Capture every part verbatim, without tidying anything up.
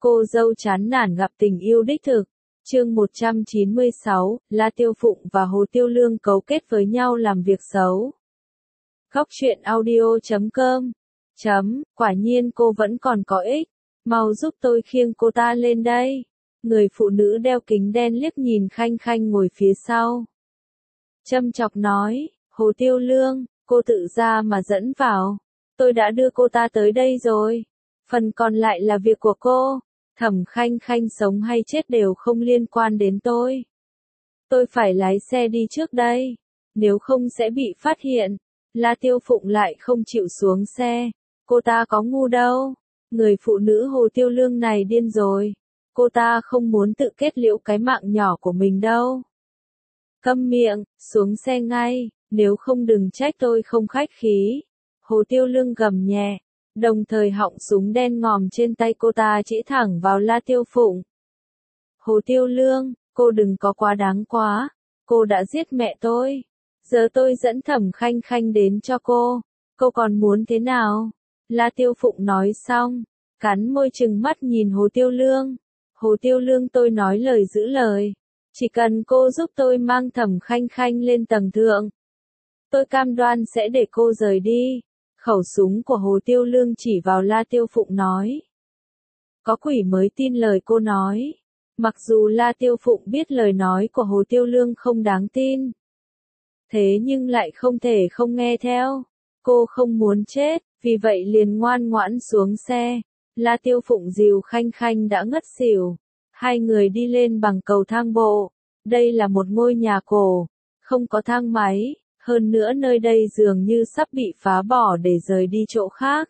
Cô dâu chán nản gặp tình yêu đích thực. Chương một trăm chín mươi sáu, La Tiêu Phụng và Hồ Tiêu Lương cấu kết với nhau làm việc xấu. Góc truyện audio chấm com. Chấm, quả nhiên cô vẫn còn có ích. Mau giúp tôi khiêng cô ta lên đây. Người phụ nữ đeo kính đen liếc nhìn Khanh Khanh ngồi phía sau. Châm chọc nói, Hồ Tiêu Lương, cô tự ra mà dẫn vào. Tôi đã đưa cô ta tới đây rồi. Phần còn lại là việc của cô. Thẩm Khanh Khanh sống hay chết đều không liên quan đến tôi. Tôi phải lái xe đi trước đây. Nếu không sẽ bị phát hiện. La Tiêu Phụng lại không chịu xuống xe. Cô ta có ngu đâu. Người phụ nữ Hồ Tiêu Lương này điên rồi. Cô ta không muốn tự kết liễu cái mạng nhỏ của mình đâu. Câm miệng, xuống xe ngay, nếu không đừng trách tôi không khách khí. Hồ Tiêu Lương gầm nhẹ, đồng thời họng súng đen ngòm trên tay cô ta chỉ thẳng vào La Tiêu Phụng. Hồ Tiêu Lương, cô đừng có quá đáng quá, cô đã giết mẹ tôi. Giờ tôi dẫn Thẩm Khanh Khanh đến cho cô, cô còn muốn thế nào? La Tiêu Phụng nói xong, cắn môi trừng mắt nhìn Hồ Tiêu Lương. Hồ Tiêu Lương, tôi nói lời giữ lời. Chỉ cần cô giúp tôi mang Thẩm Khanh Khanh lên tầng thượng, tôi cam đoan sẽ để cô rời đi. Khẩu súng của Hồ Tiêu Lương chỉ vào La Tiêu Phụng nói. Có quỷ mới tin lời cô nói. Mặc dù La Tiêu Phụng biết lời nói của Hồ Tiêu Lương không đáng tin. Thế nhưng lại không thể không nghe theo. Cô không muốn chết, vì vậy liền ngoan ngoãn xuống xe. La Tiêu Phụng dìu Khanh Khanh đã ngất xỉu. Hai người đi lên bằng cầu thang bộ. Đây là một ngôi nhà cổ, không có thang máy, hơn nữa nơi đây dường như sắp bị phá bỏ để rời đi chỗ khác.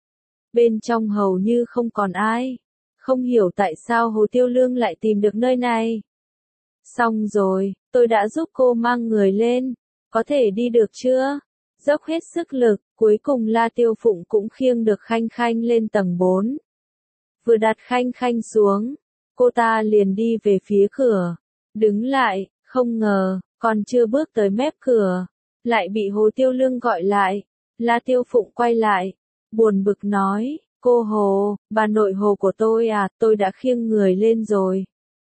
Bên trong hầu như không còn ai. Không hiểu tại sao Hồ Tiêu Lương lại tìm được nơi này. Xong rồi, tôi đã giúp cô mang người lên. Có thể đi được chưa? Dốc hết sức lực, cuối cùng La Tiêu Phụng cũng khiêng được Khanh Khanh lên tầng bốn. Vừa đặt Khanh Khanh xuống, cô ta liền đi về phía cửa. Đứng lại, không ngờ, còn chưa bước tới mép cửa, lại bị Hồ Tiêu Lương gọi lại. La Tiêu Phụng quay lại, buồn bực nói, cô Hồ, bà nội Hồ của tôi à, tôi đã khiêng người lên rồi.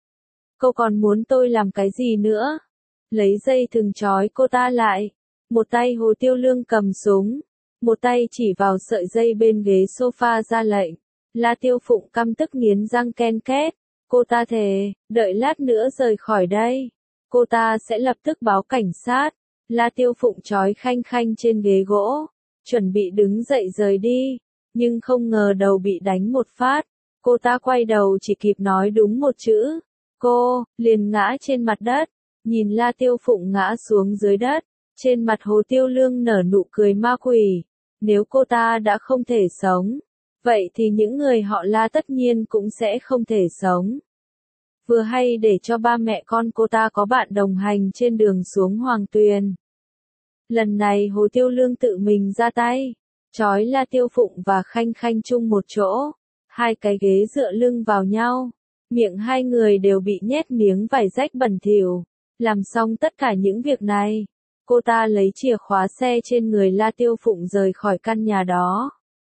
Cô còn muốn tôi làm cái gì nữa? Lấy dây thừng trói cô ta lại. Một tay Hồ Tiêu Lương cầm súng, một tay chỉ vào sợi dây bên ghế sofa ra lệnh. La Tiêu Phụng căm tức nghiến răng ken két. Cô ta thề, đợi lát nữa rời khỏi đây, cô ta sẽ lập tức báo cảnh sát. La Tiêu Phụng trói Khanh Khanh trên ghế gỗ, chuẩn bị đứng dậy rời đi, nhưng không ngờ đầu bị đánh một phát. Cô ta quay đầu chỉ kịp nói đúng một chữ, cô, liền ngã trên mặt đất. Nhìn La Tiêu Phụng ngã xuống dưới đất, trên mặt Hồ Tiêu Lương nở nụ cười ma quỷ. Nếu cô ta đã không thể sống, vậy thì những người họ La tất nhiên cũng sẽ không thể sống. Vừa hay để cho ba mẹ con cô ta có bạn đồng hành trên đường xuống Hoàng Tuyền. Lần này Hồ Tiêu Lương tự mình ra tay, trói La Tiêu Phụng và Khanh Khanh chung một chỗ, hai cái ghế dựa lưng vào nhau, miệng hai người đều bị nhét miếng vải rách bẩn thỉu. Làm xong tất cả những việc này, cô ta lấy chìa khóa xe trên người La Tiêu Phụng rời khỏi căn nhà đó.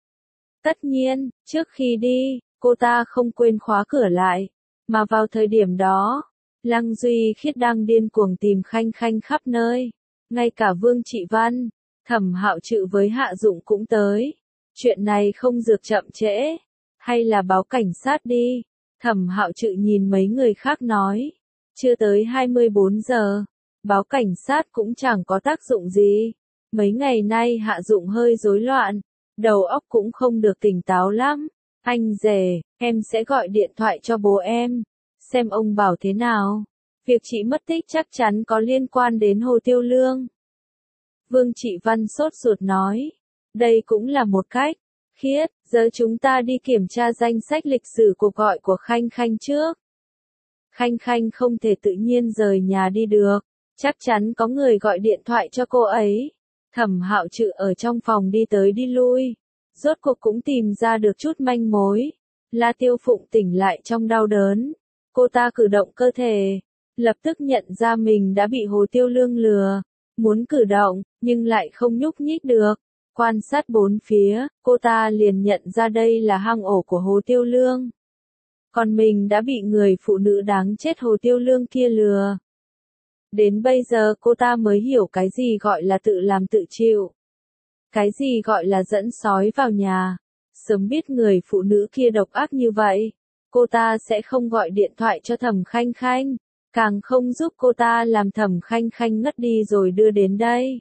Tất nhiên, trước khi đi, cô ta không quên khóa cửa lại, mà vào thời điểm đó, Lăng Duy Khiết đang điên cuồng tìm Khanh Khanh khắp nơi, ngay cả Vương Trị Văn, Thẩm Hạo Trự với Hạ Dụng cũng tới. Chuyện này không dược chậm trễ, hay là báo cảnh sát đi. Thẩm Hạo Trự nhìn mấy người khác nói, chưa tới hai mươi bốn giờ, báo cảnh sát cũng chẳng có tác dụng gì. Mấy ngày nay Hạ Dụng hơi rối loạn, đầu óc cũng không được tỉnh táo lắm. Anh rể, em sẽ gọi điện thoại cho bố em, xem ông bảo thế nào. Việc chị mất tích chắc chắn có liên quan đến Hồ Tiêu Lương. Vương Trị Văn sốt ruột nói, đây cũng là một cách. Khiết, giờ chúng ta đi kiểm tra danh sách lịch sử cuộc gọi của Khanh Khanh trước. Khanh Khanh không thể tự nhiên rời nhà đi được, chắc chắn có người gọi điện thoại cho cô ấy. Thẩm Hạo Trự ở trong phòng đi tới đi lui, rốt cuộc cũng tìm ra được chút manh mối. La Tiêu Phụng tỉnh lại trong đau đớn, cô ta cử động cơ thể, lập tức nhận ra mình đã bị Hồ Tiêu Lương lừa, muốn cử động, nhưng lại không nhúc nhích được. Quan sát bốn phía, cô ta liền nhận ra đây là hang ổ của Hồ Tiêu Lương. còn mình đã bị người phụ nữ đáng chết Hồ Tiêu Lương kia lừa. Đến bây giờ cô ta mới hiểu cái gì gọi là tự làm tự chịu. Cái gì gọi là dẫn sói vào nhà. Sớm biết người phụ nữ kia độc ác như vậy, cô ta sẽ không gọi điện thoại cho Thẩm Khanh Khanh, càng không giúp cô ta làm Thẩm Khanh Khanh ngất đi rồi đưa đến đây.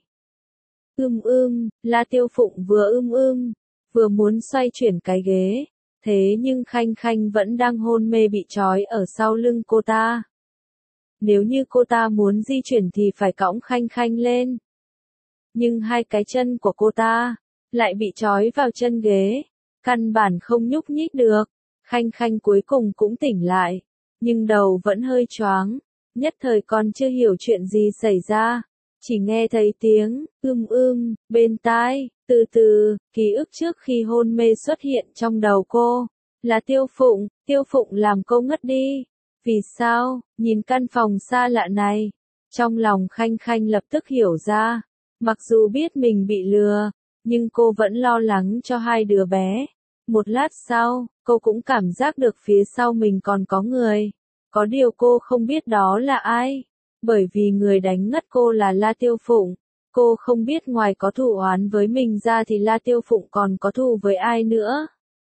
Ưm ưm, La Tiêu Phụng vừa ưm ưm, vừa muốn xoay chuyển cái ghế, thế nhưng Khanh Khanh vẫn đang hôn mê bị trói ở sau lưng cô ta. Nếu như cô ta muốn di chuyển thì phải cõng Khanh Khanh lên. Nhưng hai cái chân của cô ta lại bị trói vào chân ghế, căn bản không nhúc nhích được. Khanh Khanh cuối cùng cũng tỉnh lại, nhưng đầu vẫn hơi choáng, nhất thời còn chưa hiểu chuyện gì xảy ra, chỉ nghe thấy tiếng ưm ưm bên tai. Từ từ, ký ức trước khi hôn mê xuất hiện trong đầu cô, là Tiêu Phụng. Tiêu Phụng làm cô ngất đi. Vì sao? Nhìn căn phòng xa lạ này, trong lòng Khanh Khanh lập tức hiểu ra. Mặc dù biết mình bị lừa, nhưng cô vẫn lo lắng cho hai đứa bé. Một lát sau, cô cũng cảm giác được phía sau mình còn có người. Có điều cô không biết đó là ai, bởi vì người đánh ngất cô là La Tiêu Phụng. Cô không biết ngoài có thù oán với mình ra thì La Tiêu Phụng còn có thù với ai nữa.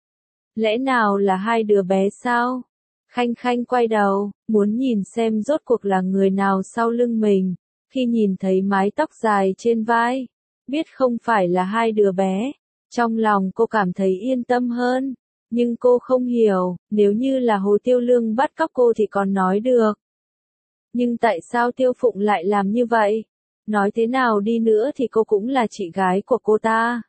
Lẽ nào là hai đứa bé sao? Khanh Khanh quay đầu, muốn nhìn xem rốt cuộc là người nào sau lưng mình. Khi nhìn thấy mái tóc dài trên vai, biết không phải là hai đứa bé, trong lòng cô cảm thấy yên tâm hơn. Nhưng cô không hiểu, nếu như là Hồ Tiêu Lương bắt cóc cô thì còn nói được. Nhưng tại sao Tiêu Phụng lại làm như vậy? Nói thế nào đi nữa thì cô cũng là chị gái của cô ta.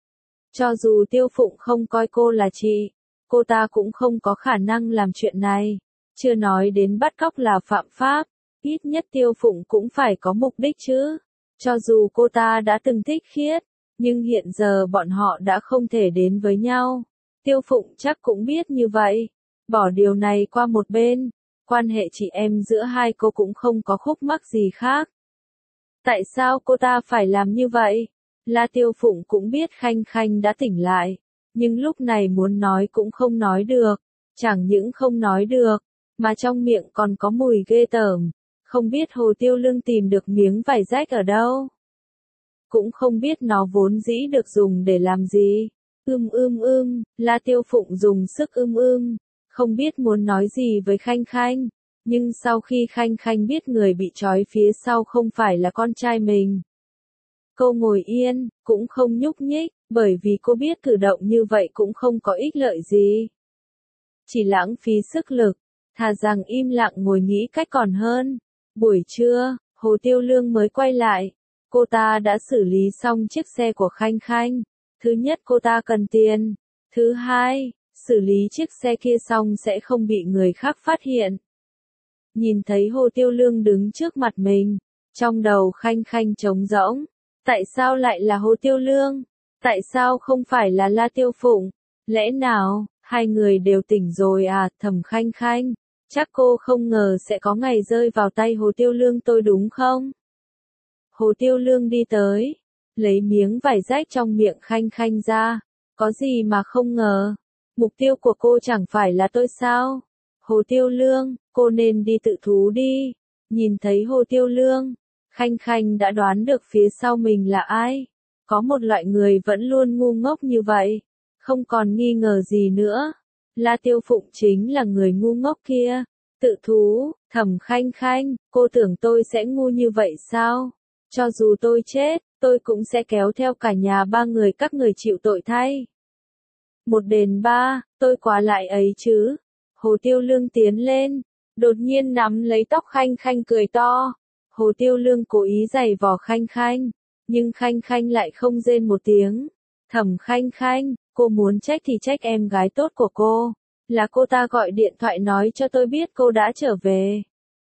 Cho dù Tiêu Phụng không coi cô là chị, cô ta cũng không có khả năng làm chuyện này. Chưa nói đến bắt cóc là phạm pháp, ít nhất Tiêu Phụng cũng phải có mục đích chứ. Cho dù cô ta đã từng thích Khiết, nhưng hiện giờ bọn họ đã không thể đến với nhau. Tiêu Phụng chắc cũng biết như vậy. Bỏ điều này qua một bên, quan hệ chị em giữa hai cô cũng không có khúc mắc gì khác. Tại sao cô ta phải làm như vậy? La Tiêu Phụng cũng biết Khanh Khanh đã tỉnh lại, nhưng lúc này muốn nói cũng không nói được. Chẳng những không nói được, mà trong miệng còn có mùi ghê tởm. Không biết Hồ Tiêu Lương tìm được miếng vải rách ở đâu. Cũng không biết nó vốn dĩ được dùng để làm gì. Ưm ưm ưm, La Tiêu Phụng dùng sức ưm ưm, không biết muốn nói gì với Khanh Khanh. Nhưng sau khi Khanh Khanh biết người bị trói phía sau không phải là con trai mình, cô ngồi yên, cũng không nhúc nhích, bởi vì cô biết cử động như vậy cũng không có ích lợi gì. Chỉ lãng phí sức lực, thà rằng im lặng ngồi nghĩ cách còn hơn. Buổi trưa, Hồ Tiêu Lương mới quay lại, cô ta đã xử lý xong chiếc xe của Khanh Khanh. Thứ nhất cô ta cần tiền, thứ hai, xử lý chiếc xe kia xong sẽ không bị người khác phát hiện. Nhìn thấy Hồ Tiêu Lương đứng trước mặt mình, trong đầu Khanh Khanh trống rỗng. Tại sao lại là Hồ Tiêu Lương? Tại sao không phải là La Tiêu Phụng? Lẽ nào, hai người đều tỉnh rồi à? Thẩm Khanh Khanh, chắc cô không ngờ sẽ có ngày rơi vào tay Hồ Tiêu Lương tôi đúng không? Hồ Tiêu Lương đi tới, lấy miếng vải rách trong miệng Khanh Khanh ra. Có gì mà không ngờ? Mục tiêu của cô chẳng phải là tôi sao? Hồ Tiêu Lương, cô nên đi tự thú đi. Nhìn thấy Hồ Tiêu Lương, Khanh Khanh đã đoán được phía sau mình là ai. Có một loại người vẫn luôn ngu ngốc như vậy, không còn nghi ngờ gì nữa. La Tiêu Phụng chính là người ngu ngốc kia. Tự thú, Thẩm Khanh Khanh, cô tưởng tôi sẽ ngu như vậy sao? Cho dù tôi chết, tôi cũng sẽ kéo theo cả nhà ba người các người chịu tội thay. Một đền ba, tôi quá lại ấy chứ. Hồ Tiêu Lương tiến lên, đột nhiên nắm lấy tóc Khanh Khanh cười to. Hồ Tiêu Lương cố ý giày vò Khanh Khanh, nhưng Khanh Khanh lại không rên một tiếng. Thẩm Khanh Khanh, cô muốn trách thì trách em gái tốt của cô. Là cô ta gọi điện thoại nói cho tôi biết cô đã trở về.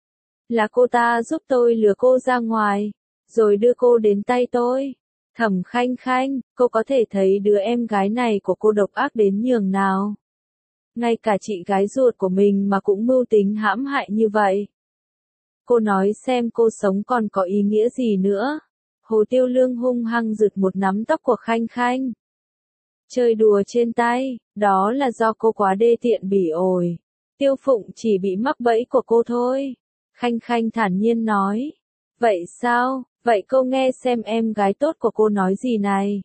Là cô ta giúp tôi lừa cô ra ngoài, rồi đưa cô đến tay tôi. Thẩm Khanh Khanh, cô có thể thấy đứa em gái này của cô độc ác đến nhường nào. Ngay cả chị gái ruột của mình mà cũng mưu tính hãm hại như vậy. Cô nói xem cô sống còn có ý nghĩa gì nữa. Hồ Tiêu Lương hung hăng giật một nắm tóc của Khanh Khanh. Chơi đùa trên tay, đó là do cô quá đê tiện bỉ ổi. Tiêu Phụng chỉ bị mắc bẫy của cô thôi. Khanh Khanh thản nhiên nói. Vậy sao, vậy cô nghe xem em gái tốt của cô nói gì này.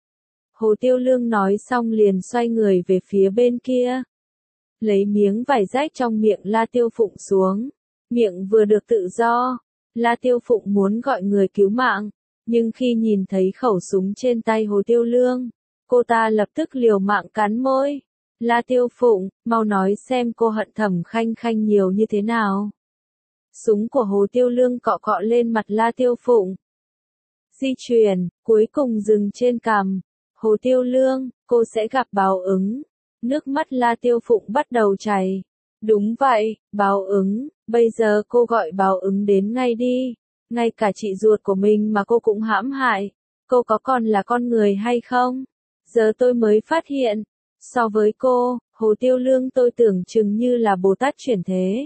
Hồ Tiêu Lương nói xong liền xoay người về phía bên kia. Lấy miếng vải rách trong miệng La Tiêu Phụng xuống. Miệng vừa được tự do. La Tiêu Phụng muốn gọi người cứu mạng. Nhưng khi nhìn thấy khẩu súng trên tay Hồ Tiêu Lương, cô ta lập tức liều mạng cắn môi. La Tiêu Phụng, mau nói xem cô hận Thẩm Khanh Khanh nhiều như thế nào. Súng của Hồ Tiêu Lương cọ cọ lên mặt La Tiêu Phụng. Di chuyển, cuối cùng dừng trên cằm. Hồ Tiêu Lương, cô sẽ gặp báo ứng. Nước mắt La Tiêu Phụng bắt đầu chảy. Đúng vậy, báo ứng, bây giờ cô gọi báo ứng đến ngay đi. Ngay cả chị ruột của mình mà cô cũng hãm hại. Cô có còn là con người hay không? Giờ tôi mới phát hiện. So với cô, Hồ Tiêu Lương tôi tưởng chừng như là Bồ Tát chuyển thế.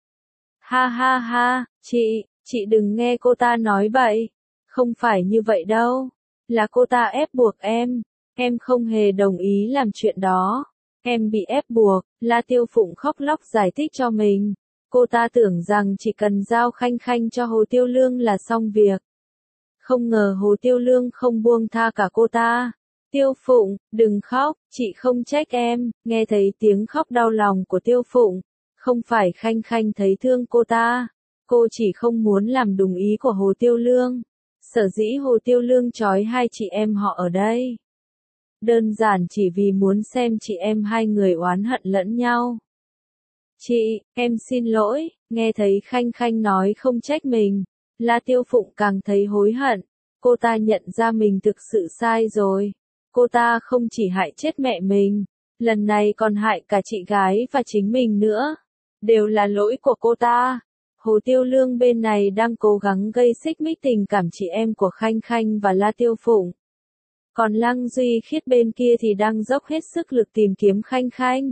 Ha ha ha, chị, chị đừng nghe cô ta nói bậy. Không phải như vậy đâu. Là cô ta ép buộc em. Em không hề đồng ý làm chuyện đó. Em bị ép buộc. La Tiêu Phụng khóc lóc giải thích cho mình. Cô ta tưởng rằng chỉ cần giao Khanh Khanh cho Hồ Tiêu Lương là xong việc. Không ngờ Hồ Tiêu Lương không buông tha cả cô ta. Tiêu Phụng, đừng khóc, chị không trách em. Nghe thấy tiếng khóc đau lòng của Tiêu Phụng. Không phải Khanh Khanh thấy thương cô ta. Cô chỉ không muốn làm đúng ý của Hồ Tiêu Lương. Sở dĩ Hồ Tiêu Lương trói hai chị em họ ở đây. Đơn giản chỉ vì muốn xem chị em hai người oán hận lẫn nhau. Chị, em xin lỗi, nghe thấy Khanh Khanh nói không trách mình. La Tiêu Phụng càng thấy hối hận. Cô ta nhận ra mình thực sự sai rồi. Cô ta không chỉ hại chết mẹ mình, lần này còn hại cả chị gái và chính mình nữa. Đều là lỗi của cô ta. Hồ Tiêu Lương bên này đang cố gắng gây xích mích tình cảm chị em của Khanh Khanh và La Tiêu Phụng. Còn Lăng Duy Khiết bên kia thì đang dốc hết sức lực tìm kiếm Khanh Khanh.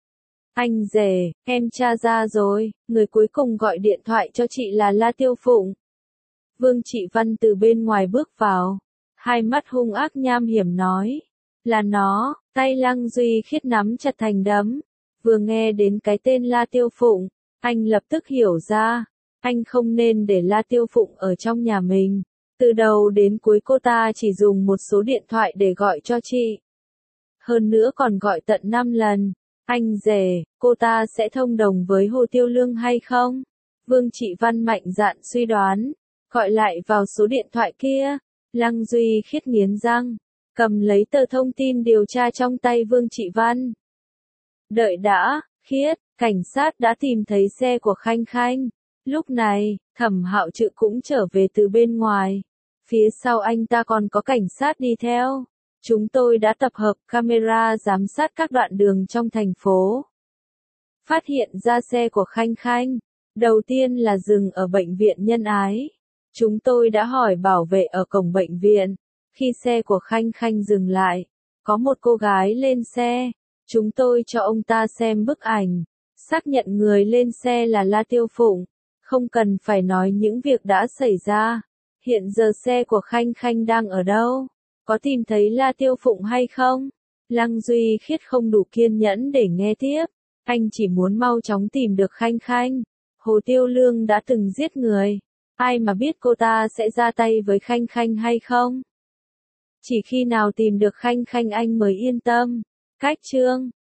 Anh rể, em tra ra rồi, người cuối cùng gọi điện thoại cho chị là La Tiêu Phụng. Vương Trị Văn từ bên ngoài bước vào, hai mắt hung ác nham hiểm nói. Là nó, tay Lăng Duy Khiết nắm chặt thành đấm. Vừa nghe đến cái tên La Tiêu Phụng, anh lập tức hiểu ra. Anh không nên để La Tiêu Phụng ở trong nhà mình. Từ đầu đến cuối cô ta chỉ dùng một số điện thoại để gọi cho chị. Hơn nữa còn gọi tận năm lần. Anh rể, cô ta sẽ thông đồng với Hồ Tiêu Lương hay không? Vương Trị Văn mạnh dạn suy đoán. Gọi lại vào số điện thoại kia. Lăng Duy Khiết nghiến răng. Cầm lấy tờ thông tin điều tra trong tay Vương Trị Văn. Đợi đã, Khiết, cảnh sát đã tìm thấy xe của Khanh Khanh. Lúc này, Thẩm Hạo Trự cũng trở về từ bên ngoài. Phía sau anh ta còn có cảnh sát đi theo. Chúng tôi đã tập hợp camera giám sát các đoạn đường trong thành phố. Phát hiện ra xe của Khanh Khanh. Đầu tiên là dừng ở bệnh viện Nhân Ái. Chúng tôi đã hỏi bảo vệ ở cổng bệnh viện. Khi xe của Khanh Khanh dừng lại, có một cô gái lên xe. Chúng tôi cho ông ta xem bức ảnh. Xác nhận người lên xe là La Tiêu Phụng. Không cần phải nói những việc đã xảy ra. Hiện giờ xe của Khanh Khanh đang ở đâu? Có tìm thấy La Tiêu Phụng hay không? Lăng Duy Khiết không đủ kiên nhẫn để nghe tiếp. Anh chỉ muốn mau chóng tìm được Khanh Khanh. Hồ Tiêu Lương đã từng giết người. Ai mà biết cô ta sẽ ra tay với Khanh Khanh hay không? Chỉ khi nào tìm được Khanh Khanh anh mới yên tâm. Cách chương